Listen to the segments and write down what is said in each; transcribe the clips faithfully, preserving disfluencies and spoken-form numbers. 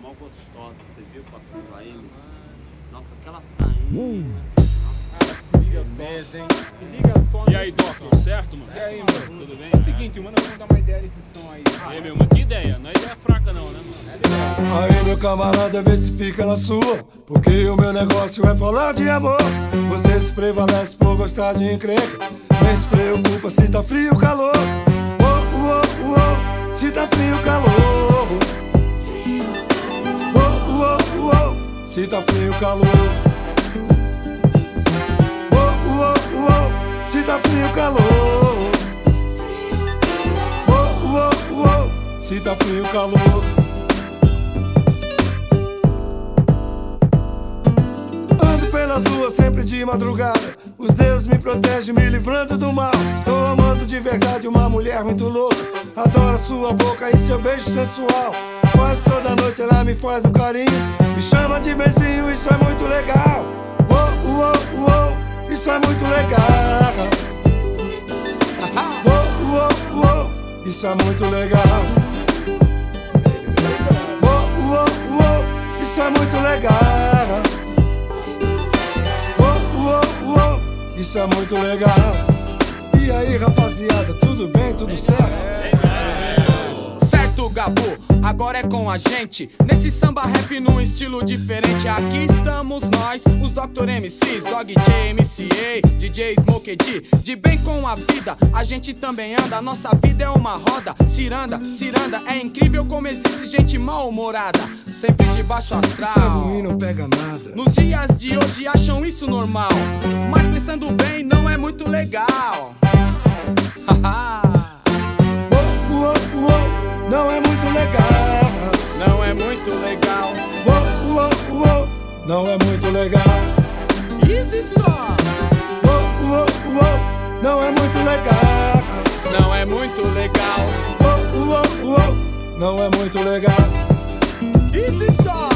mó gostosa, você viu passando aí? Nossa, aquela sainha. Se liga só. Mesa, hein? Se liga só. E aí, Doc, tudo certo, mano? E aí, mano? Tudo bem? É o seguinte, mano, vamos dar uma ideia desse som aí. E aí, meu, mas que ideia? Não é ideia fraca não, né, mano? Aí, meu camarada, vê se fica na sua, porque o meu negócio é falar de amor. Você se prevalece por gostar de encrenca, nem se preocupa se tá frio ou calor. Oh, oh, oh, se tá frio ou calor. Oh, oh, oh, se tá frio ou calor. Oh, oh, oh, se tá frio ou calor. Oh, oh, oh, se tá frio ou calor. Pelas ruas sempre de madrugada, os deuses me protegem, me livrando do mal. Tô amando de verdade uma mulher muito louca, adoro sua boca e seu beijo sensual. Quase toda noite ela me faz um carinho, me chama de beijinho, isso é muito legal. Oh, oh, oh, isso é muito legal. Oh, oh, oh, isso é muito legal. Oh, oh, oh, isso é muito legal. Isso é muito legal. E aí, rapaziada, tudo bem? Tudo certo? Certo, Gabo, agora é com a gente. Nesse samba rap num estilo diferente. Aqui estamos nós, os doutor M Cs, Dog J, M C A, D J Smoke D. De bem com a vida, a gente também anda. Nossa vida é uma roda, ciranda, ciranda. É incrível como existe gente mal-humorada, sempre de baixo astral. Isso é ruim, não pega nada. Nos dias de hoje acham isso normal, mas pensando bem não é muito legal. Haha. Oh, oh, oh, não é muito legal. Não é muito legal. Oh, oh, oh, não é muito legal. Easy só. Oh, oh, oh, não é muito legal. Não é muito legal. Oh, oh, oh, não é muito legal. Easy só.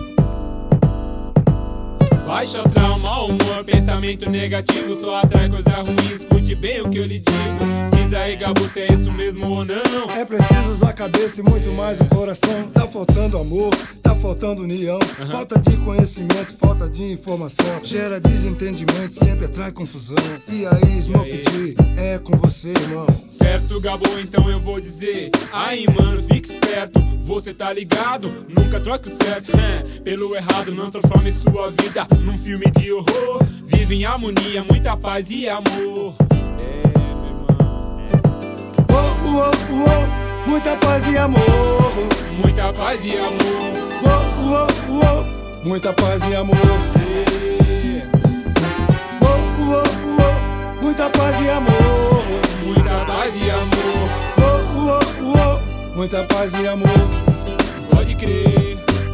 Baixa astral, mau humor, pensamento negativo, só atrai coisa ruim, escute bem o que eu lhe digo. Diz aí, Gabo, se é isso mesmo ou não. É preciso usar a cabeça e muito mais o coração. Tá faltando amor, tá faltando união, uhum. Falta de conhecimento, falta de informação. Gera desentendimento, sempre atrai confusão. E aí, Smoke D, é com você, irmão. Certo, Gabo, então eu vou dizer. Aí, mano, fique esperto, você tá ligado? Nunca troque o certo, é, pelo errado. Não transforme sua vida num filme de horror. Vive em harmonia, muita paz e amor. É, meu irmão. Oh, oh, oh, muita paz e amor. Muita paz e amor. Oh, oh, oh, muita paz e amor. É. Oh, oh, oh, muita paz e amor. Muita paz e amor. Oh, oh, oh, muita paz e amor. Pode crer.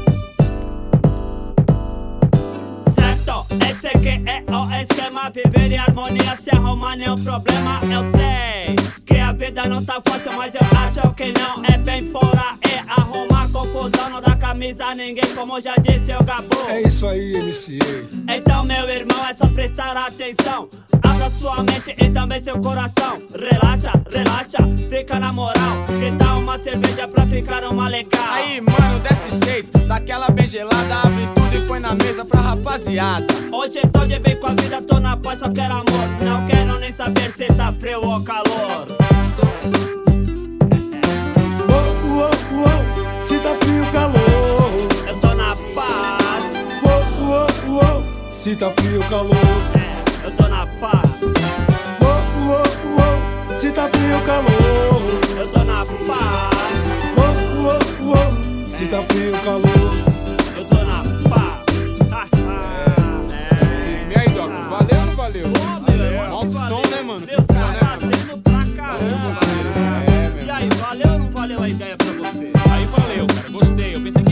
Esse aqui é o esquema, viver em harmonia, se arrumar nenhum problema, eu sei que a vida não tá fácil, mas eu acho que não é bem por aí. Arrumar confusão, não dá camisa a ninguém, como já disse o Gabo. É isso aí, M C A. Então, meu irmão, é só prestar atenção. Abra sua mente e também seu coração. Relaxa, relaxa, fica na moral. Que tal uma cerveja pra ficar uma legal? Aí, mano, desce seis, daquela bem gelada, abre tudo e põe na mesa pra rapaziada. Hoje tô de bem com a vida, tô na paz, só quero amor. Não quero nem saber se tá frio ou calor. Oh, oh, oh, se tá frio ou calor. Eu tô na paz. Oh, oh, oh, se tá frio ou calor. É, eu tô na paz. Oh, oh, oh, se tá frio ou calor. Eu tô na paz. Oh, oh, oh, se tá frio ou calor. Eu tô na paz. E aí, Doc, valeu ou não valeu? Valeu. Nossa, som, né, mano? Meu, tá batendo pra caramba. E aí, valeu ou não valeu a ideia pra você? Aí valeu, cara, gostei. Eu pensei